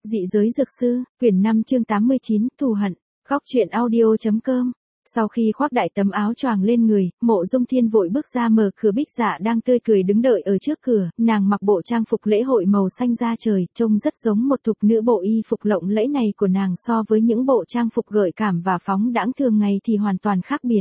Dị giới dược sư, quyển 5 chương 89, thù hận, góc truyện audio.com. Sau khi khoác đại tấm áo choàng lên người, Mộ Dung Thiên vội bước ra mở cửa. Bích Dạ đang tươi cười đứng đợi ở trước cửa, nàng mặc bộ trang phục lễ hội màu xanh da trời, trông rất giống một thục nữ. Bộ y phục lộng lẫy này của nàng so với những bộ trang phục gợi cảm và phóng đãng thường ngày thì hoàn toàn khác biệt.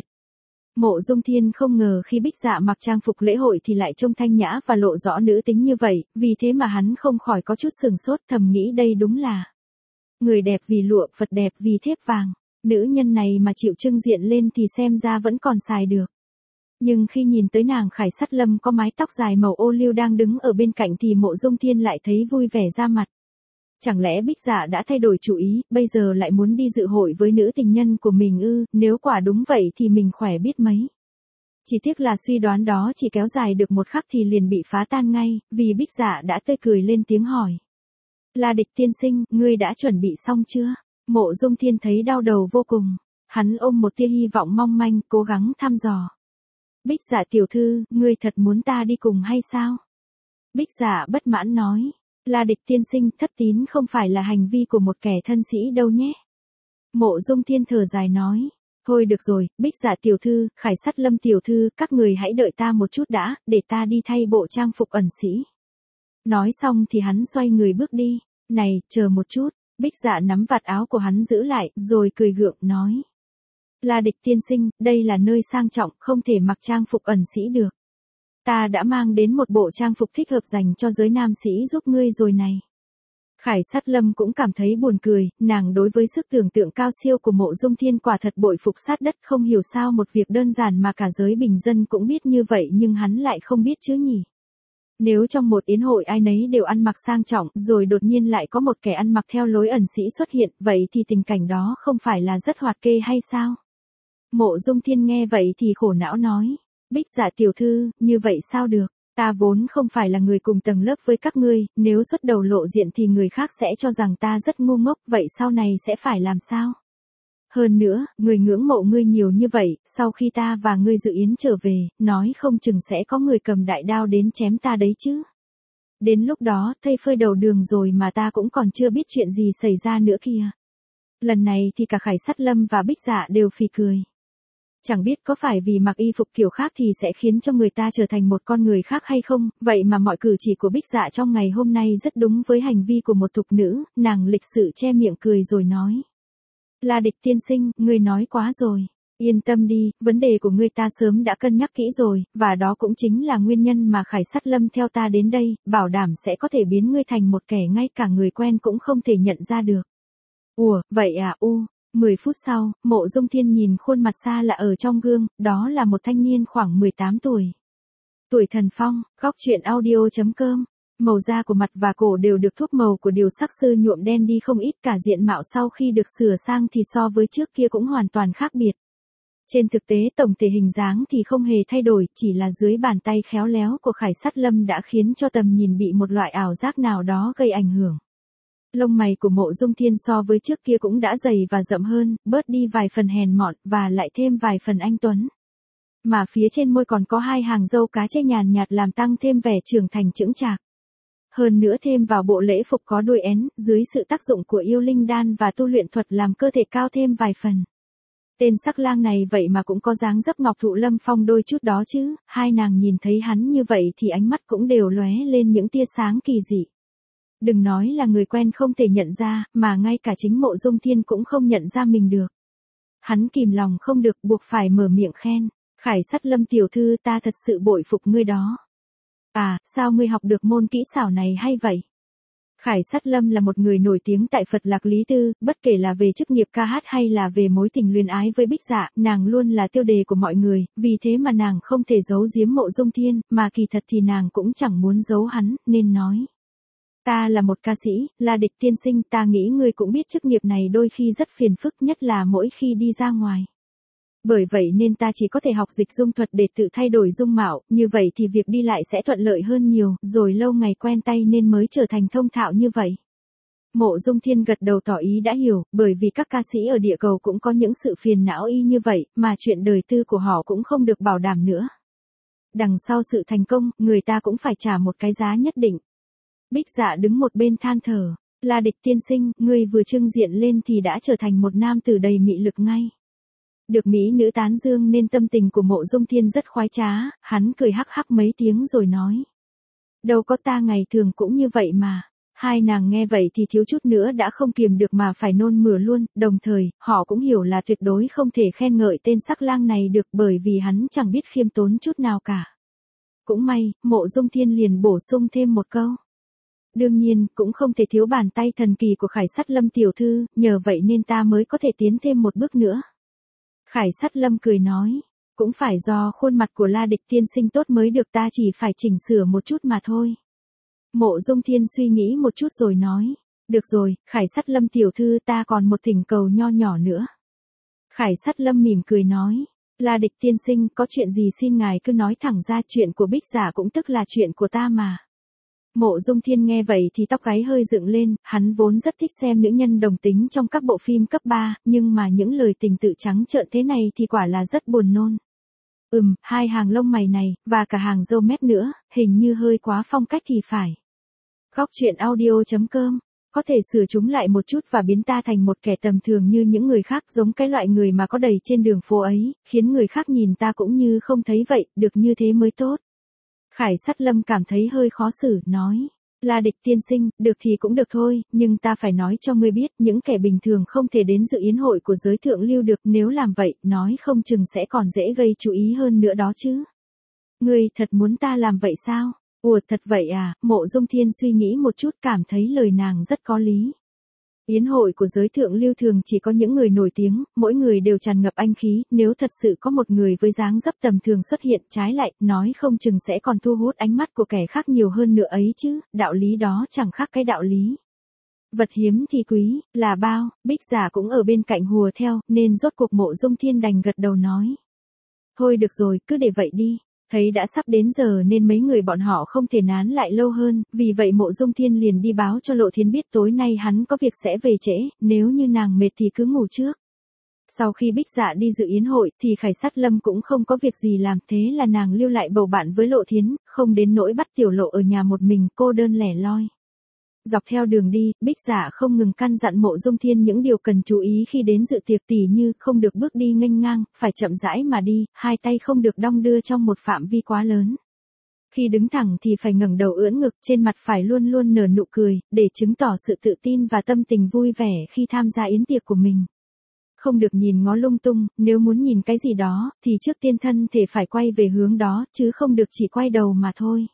Mộ Dung Thiên không ngờ khi Bích Dạ mặc trang phục lễ hội thì lại trông thanh nhã và lộ rõ nữ tính như vậy, vì thế mà hắn không khỏi có chút sửng sốt, thầm nghĩ đây đúng là người đẹp vì lụa, Phật đẹp vì thép vàng. Nữ nhân này mà chịu trưng diện lên thì xem ra vẫn còn xài được. Nhưng khi nhìn tới nàng Khải Sát Lâm có mái tóc dài màu ô liu đang đứng ở bên cạnh thì Mộ Dung Thiên lại thấy vui vẻ ra mặt. Chẳng lẽ Bích Dạ đã thay đổi chủ ý, bây giờ lại muốn đi dự hội với nữ tình nhân của mình ư? Nếu quả đúng vậy thì mình khỏe biết mấy. Chỉ tiếc là suy đoán đó chỉ kéo dài được một khắc thì liền bị phá tan ngay, vì Bích Dạ đã tươi cười lên tiếng hỏi. La Địch tiên sinh, ngươi đã chuẩn bị xong chưa? Mộ Dung Thiên thấy đau đầu vô cùng. Hắn ôm một tia hy vọng mong manh, cố gắng thăm dò. Bích Dạ tiểu thư, ngươi thật muốn ta đi cùng hay sao? Bích Dạ bất mãn nói. La Địch tiên sinh, thất tín không phải là hành vi của một kẻ thân sĩ đâu nhé. Mộ Dung Thiên thở dài nói. Thôi được rồi, Bích Dạ tiểu thư, Khải Sát Lâm tiểu thư, các người hãy đợi ta một chút đã, để ta đi thay bộ trang phục ẩn sĩ. Nói xong thì hắn xoay người bước đi. Này, chờ một chút. Bích Dạ nắm vạt áo của hắn giữ lại, rồi cười gượng nói. La Địch tiên sinh, đây là nơi sang trọng, không thể mặc trang phục ẩn sĩ được. Ta đã mang đến một bộ trang phục thích hợp dành cho giới nam sĩ giúp ngươi rồi này. Khải Sát Lâm cũng cảm thấy buồn cười, nàng đối với sức tưởng tượng cao siêu của Mộ Dung Thiên quả thật bội phục sát đất, không hiểu sao một việc đơn giản mà cả giới bình dân cũng biết như vậy nhưng hắn lại không biết chứ nhỉ. Nếu trong một yến hội ai nấy đều ăn mặc sang trọng, rồi đột nhiên lại có một kẻ ăn mặc theo lối ẩn sĩ xuất hiện, vậy thì tình cảnh đó không phải là rất hoạt kê hay sao? Mộ Dung Thiên nghe vậy thì khổ não nói. Bích Dạ tiểu thư, như vậy sao được? Ta vốn không phải là người cùng tầng lớp với các ngươi, nếu xuất đầu lộ diện thì người khác sẽ cho rằng ta rất ngu ngốc, vậy sau này sẽ phải làm sao? Hơn nữa, người ngưỡng mộ ngươi nhiều như vậy, sau khi ta và ngươi dự yến trở về, nói không chừng sẽ có người cầm đại đao đến chém ta đấy chứ. Đến lúc đó, thây phơi đầu đường rồi mà ta cũng còn chưa biết chuyện gì xảy ra nữa kìa. Lần này thì cả Khải Sát Lâm và Bích Dạ đều phì cười. Chẳng biết có phải vì mặc y phục kiểu khác thì sẽ khiến cho người ta trở thành một con người khác hay không, vậy mà mọi cử chỉ của Bích Dạ trong ngày hôm nay rất đúng với hành vi của một thục nữ, nàng lịch sự che miệng cười rồi nói. La Địch tiên sinh, ngươi nói quá rồi. Yên tâm đi, vấn đề của ngươi ta sớm đã cân nhắc kỹ rồi, và đó cũng chính là nguyên nhân mà Khải Sát Lâm theo ta đến đây, bảo đảm sẽ có thể biến ngươi thành một kẻ ngay cả người quen cũng không thể nhận ra được. Ủa, vậy à 10 phút sau, Mộ Dung Thiên nhìn khuôn mặt xa lạ ở trong gương, đó là một thanh niên khoảng 18 tuổi. Tuổi thần phong, góc truyện audio.com. Màu da của mặt và cổ đều được thuốc màu của điều sắc sư nhuộm đen đi không ít, cả diện mạo sau khi được sửa sang thì so với trước kia cũng hoàn toàn khác biệt. Trên thực tế tổng thể hình dáng thì không hề thay đổi, chỉ là dưới bàn tay khéo léo của Khải Sát Lâm đã khiến cho tầm nhìn bị một loại ảo giác nào đó gây ảnh hưởng. Lông mày của Mộ Dung Thiên so với trước kia cũng đã dày và rậm hơn, bớt đi vài phần hèn mọn, và lại thêm vài phần anh tuấn. Mà phía trên môi còn có hai hàng râu cá chê nhàn nhạt làm tăng thêm vẻ trưởng thành chững chạc. Hơn nữa thêm vào bộ lễ phục có đuôi én, dưới sự tác dụng của yêu linh đan và tu luyện thuật làm cơ thể cao thêm vài phần. Tên sắc lang này vậy mà cũng có dáng dấp Ngọc Thụ Lâm Phong đôi chút đó chứ, hai nàng nhìn thấy hắn như vậy thì ánh mắt cũng đều lóe lên những tia sáng kỳ dị. Đừng nói là người quen không thể nhận ra, mà ngay cả chính Mộ Dung Thiên cũng không nhận ra mình được. Hắn kìm lòng không được buộc phải mở miệng khen. Khải Sát Lâm tiểu thư, ta thật sự bội phục ngươi đó. À, sao ngươi học được môn kỹ xảo này hay vậy? Khải Sát Lâm là một người nổi tiếng tại Phật Lạc Lý Tư, bất kể là về chức nghiệp ca hát hay là về mối tình luyến ái với Bích Dạ, nàng luôn là tiêu đề của mọi người, vì thế mà nàng không thể giấu giếm Mộ Dung Thiên, mà kỳ thật thì nàng cũng chẳng muốn giấu hắn, nên nói. Ta là một ca sĩ, La Địch tiên sinh, ta nghĩ ngươi cũng biết chức nghiệp này đôi khi rất phiền phức, nhất là mỗi khi đi ra ngoài. Bởi vậy nên ta chỉ có thể học dịch dung thuật để tự thay đổi dung mạo, như vậy thì việc đi lại sẽ thuận lợi hơn nhiều, rồi lâu ngày quen tay nên mới trở thành thông thạo như vậy. Mộ Dung Thiên gật đầu tỏ ý đã hiểu, bởi vì các ca sĩ ở địa cầu cũng có những sự phiền não y như vậy, mà chuyện đời tư của họ cũng không được bảo đảm nữa. Đằng sau sự thành công, người ta cũng phải trả một cái giá nhất định. Bích Dạ đứng một bên than thở. La Địch tiên sinh, ngươi vừa trưng diện lên thì đã trở thành một nam tử đầy mị lực ngay. Được mỹ nữ tán dương nên tâm tình của Mộ Dung Thiên rất khoái trá, hắn cười hắc hắc mấy tiếng rồi nói. Đâu có, ta ngày thường cũng như vậy mà. Hai nàng nghe vậy thì thiếu chút nữa đã không kiềm được mà phải nôn mửa luôn, đồng thời, họ cũng hiểu là tuyệt đối không thể khen ngợi tên sắc lang này được bởi vì hắn chẳng biết khiêm tốn chút nào cả. Cũng may, Mộ Dung Thiên liền bổ sung thêm một câu. Đương nhiên, cũng không thể thiếu bàn tay thần kỳ của Khải Sắt Lâm tiểu thư, nhờ vậy nên ta mới có thể tiến thêm một bước nữa. Khải Sắt Lâm cười nói, cũng phải do khuôn mặt của La Địch tiên sinh tốt mới được, ta chỉ phải chỉnh sửa một chút mà thôi. Mộ Dung Thiên suy nghĩ một chút rồi nói, được rồi, Khải Sắt Lâm tiểu thư, ta còn một thỉnh cầu nho nhỏ nữa. Khải Sắt Lâm mỉm cười nói, La Địch tiên sinh, có chuyện gì xin ngài cứ nói thẳng ra, chuyện của Bích Giả cũng tức là chuyện của ta mà. Mộ Dung Thiên nghe vậy thì tóc gáy hơi dựng lên, hắn vốn rất thích xem nữ nhân đồng tính trong các bộ phim cấp 3, nhưng mà những lời tình tự trắng trợn thế này thì quả là rất buồn nôn. Hai hàng lông mày này, và cả hàng râu mép nữa, hình như hơi quá phong cách thì phải. Góc truyện audio.com, có thể sửa chúng lại một chút và biến ta thành một kẻ tầm thường như những người khác, giống cái loại người mà có đầy trên đường phố ấy, khiến người khác nhìn ta cũng như không thấy vậy, được như thế mới tốt. Khải Sắt Lâm cảm thấy hơi khó xử, nói, La Địch tiên sinh, được thì cũng được thôi, nhưng ta phải nói cho ngươi biết, những kẻ bình thường không thể đến dự yến hội của giới thượng lưu được, nếu làm vậy, nói không chừng sẽ còn dễ gây chú ý hơn nữa đó chứ. Ngươi thật muốn ta làm vậy sao? Ủa thật vậy à? Mộ Dung Thiên suy nghĩ một chút, cảm thấy lời nàng rất có lý. Yến hội của giới thượng lưu thường chỉ có những người nổi tiếng, mỗi người đều tràn ngập anh khí, nếu thật sự có một người với dáng dấp tầm thường xuất hiện, trái lại, nói không chừng sẽ còn thu hút ánh mắt của kẻ khác nhiều hơn nữa ấy chứ, đạo lý đó chẳng khác cái đạo lý. Vật hiếm thì quý, là bao, Bích Giả cũng ở bên cạnh hùa theo, nên rốt cuộc Mộ Dung Thiên đành gật đầu nói. Thôi được rồi, cứ để vậy đi. Thấy đã sắp đến giờ nên mấy người bọn họ không thể nán lại lâu hơn, vì vậy Mộ Dung Thiên liền đi báo cho Lộ Thiến biết tối nay hắn có việc sẽ về trễ, nếu như nàng mệt thì cứ ngủ trước. Sau khi Bích Dạ đi dự yến hội thì Khải Sắt Lâm cũng không có việc gì làm, thế là nàng lưu lại bầu bạn với Lộ Thiến, không đến nỗi bắt Tiểu Lộ ở nhà một mình cô đơn lẻ loi. Dọc theo đường đi, Bích Dạ không ngừng căn dặn Mộ Dung Thiên những điều cần chú ý khi đến dự tiệc, tỉ như không được bước đi nghênh ngang, phải chậm rãi mà đi, hai tay không được đong đưa trong một phạm vi quá lớn. Khi đứng thẳng thì phải ngẩng đầu ưỡn ngực, trên mặt phải luôn luôn nở nụ cười, để chứng tỏ sự tự tin và tâm tình vui vẻ khi tham gia yến tiệc của mình. Không được nhìn ngó lung tung, nếu muốn nhìn cái gì đó, thì trước tiên thân thể phải quay về hướng đó, chứ không được chỉ quay đầu mà thôi.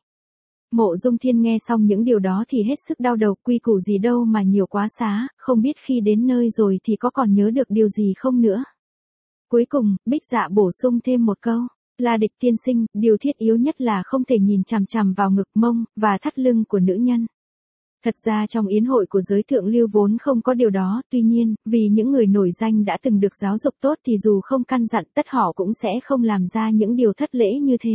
Mộ Dung Thiên nghe xong những điều đó thì hết sức đau đầu, quy củ gì đâu mà nhiều quá xá, không biết khi đến nơi rồi thì có còn nhớ được điều gì không nữa. Cuối cùng, Bích Dạ bổ sung thêm một câu, La Địch tiên sinh, điều thiết yếu nhất là không thể nhìn chằm chằm vào ngực, mông, và thắt lưng của nữ nhân. Thật ra trong yến hội của giới thượng lưu vốn không có điều đó, tuy nhiên, vì những người nổi danh đã từng được giáo dục tốt thì dù không căn dặn tất họ cũng sẽ không làm ra những điều thất lễ như thế.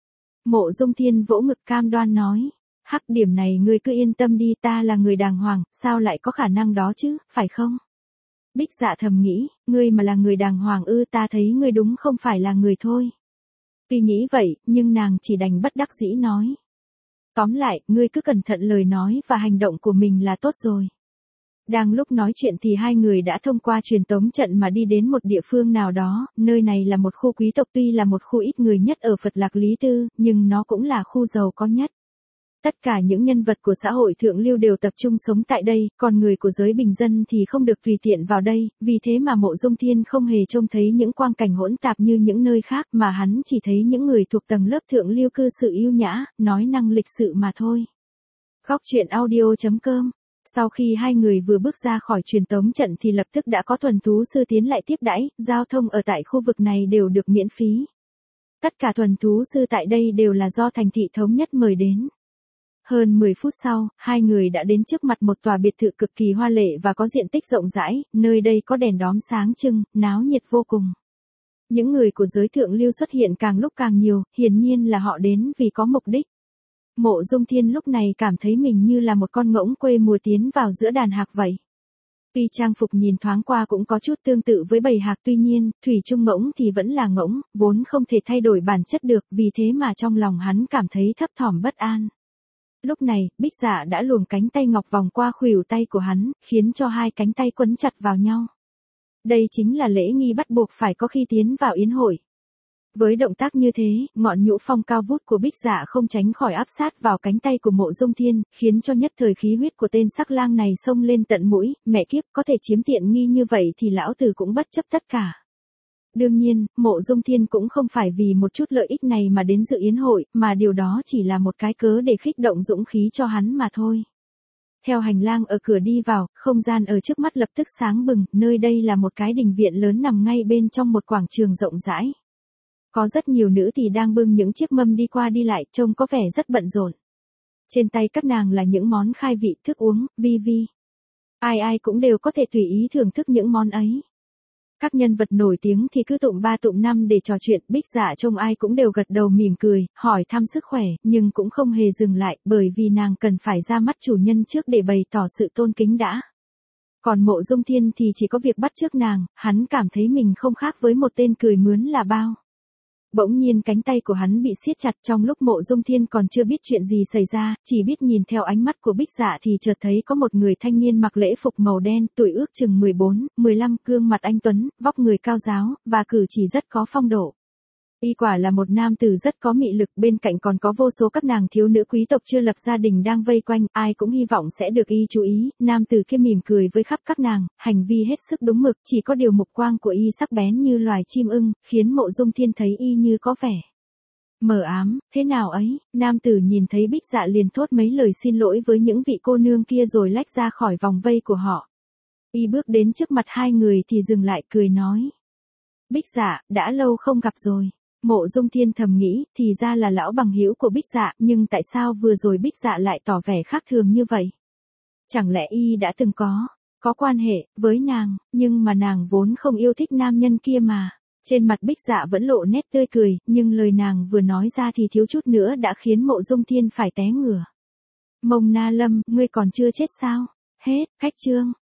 Mộ Dung Thiên vỗ ngực cam đoan nói, hắc, điểm này ngươi cứ yên tâm đi, ta là người đàng hoàng, sao lại có khả năng đó chứ, phải không? Bích Dạ thầm nghĩ, ngươi mà là người đàng hoàng ư, ta thấy ngươi đúng không phải là người thôi. Tuy nghĩ vậy, nhưng nàng chỉ đành bất đắc dĩ nói. Tóm lại, ngươi cứ cẩn thận lời nói và hành động của mình là tốt rồi. Đang lúc nói chuyện thì hai người đã thông qua truyền tống trận mà đi đến một địa phương nào đó, nơi này là một khu quý tộc, tuy là một khu ít người nhất ở Phật Lạc Lý Tư, nhưng nó cũng là khu giàu có nhất. Tất cả những nhân vật của xã hội thượng lưu đều tập trung sống tại đây, còn người của giới bình dân thì không được tùy tiện vào đây, vì thế mà Mộ Dung Thiên không hề trông thấy những quang cảnh hỗn tạp như những nơi khác, mà hắn chỉ thấy những người thuộc tầng lớp thượng lưu cư xử yêu nhã, nói năng lịch sự mà thôi. Góc truyện audio.com. Sau khi hai người vừa bước ra khỏi truyền tống trận thì lập tức đã có thuần thú sư tiến lại tiếp đãi, giao thông ở tại khu vực này đều được miễn phí. Tất cả thuần thú sư tại đây đều là do thành thị thống nhất mời đến. Hơn 10 phút sau, hai người đã đến trước mặt một tòa biệt thự cực kỳ hoa lệ và có diện tích rộng rãi, nơi đây có đèn đóm sáng trưng, náo nhiệt vô cùng. Những người của giới thượng lưu xuất hiện càng lúc càng nhiều, hiển nhiên là họ đến vì có mục đích. Mộ Dung Thiên lúc này cảm thấy mình như là một con ngỗng quê mùa tiến vào giữa đàn hạc vậy. Tuy trang phục nhìn thoáng qua cũng có chút tương tự với bầy hạc, tuy nhiên, thủy chung ngỗng thì vẫn là ngỗng, vốn không thể thay đổi bản chất được, vì thế mà trong lòng hắn cảm thấy thấp thỏm bất an. Lúc này, Bích Dạ đã luồn cánh tay ngọc vòng qua khuỷu tay của hắn, khiến cho hai cánh tay quấn chặt vào nhau. Đây chính là lễ nghi bắt buộc phải có khi tiến vào yến hội. Với động tác như thế, ngọn nhũ phong cao vút của Bích Dạ không tránh khỏi áp sát vào cánh tay của Mộ Dung Thiên, khiến cho nhất thời khí huyết của tên sắc lang này xông lên tận mũi, mẹ kiếp, có thể chiếm tiện nghi như vậy thì lão tử cũng bất chấp tất cả. Đương nhiên, Mộ Dung Thiên cũng không phải vì một chút lợi ích này mà đến dự yến hội, mà điều đó chỉ là một cái cớ để khích động dũng khí cho hắn mà thôi. Theo hành lang ở cửa đi vào, không gian ở trước mắt lập tức sáng bừng, nơi đây là một cái đình viện lớn nằm ngay bên trong một quảng trường rộng rãi. Có rất nhiều nữ thì đang bưng những chiếc mâm đi qua đi lại, trông có vẻ rất bận rộn. Trên tay các nàng là những món khai vị thức uống, vi vi. Ai ai cũng đều có thể tùy ý thưởng thức những món ấy. Các nhân vật nổi tiếng thì cứ tụm ba tụm năm để trò chuyện, Bích Dạ trông ai cũng đều gật đầu mỉm cười, hỏi thăm sức khỏe, nhưng cũng không hề dừng lại, bởi vì nàng cần phải ra mắt chủ nhân trước để bày tỏ sự tôn kính đã. Còn Mộ Dung Thiên thì chỉ có việc bắt chước nàng, hắn cảm thấy mình không khác với một tên cười mướn là bao. Bỗng nhiên cánh tay của hắn bị siết chặt, trong lúc Mộ Dung Thiên còn chưa biết chuyện gì xảy ra, chỉ biết nhìn theo ánh mắt của Bích Dạ thì chợt thấy có một người thanh niên mặc lễ phục màu đen, tuổi ước chừng 14, 15, gương mặt anh tuấn, vóc người cao ráo, và cử chỉ rất có phong độ. Y quả là một nam tử rất có mị lực, bên cạnh còn có vô số các nàng thiếu nữ quý tộc chưa lập gia đình đang vây quanh, ai cũng hy vọng sẽ được y chú ý. Nam tử kia mỉm cười với khắp các nàng, hành vi hết sức đúng mực, chỉ có điều mục quang của y sắc bén như loài chim ưng, khiến Mộ Dung Thiên thấy y như có vẻ mờ ám. Thế nào ấy? Nam tử nhìn thấy Bích Dạ liền thốt mấy lời xin lỗi với những vị cô nương kia rồi lách ra khỏi vòng vây của họ. Y bước đến trước mặt hai người thì dừng lại cười nói: Bích Dạ, đã lâu không gặp rồi. Mộ Dung Thiên thầm nghĩ, thì ra là lão bằng hữu của Bích Dạ, nhưng tại sao vừa rồi Bích Dạ lại tỏ vẻ khác thường như vậy? Chẳng lẽ y đã từng có quan hệ với nàng, nhưng mà nàng vốn không yêu thích nam nhân kia mà. Trên mặt Bích Dạ vẫn lộ nét tươi cười, nhưng lời nàng vừa nói ra thì thiếu chút nữa đã khiến Mộ Dung Thiên phải té ngửa. Mông Na Lâm, ngươi còn chưa chết sao? Hết, khách chương.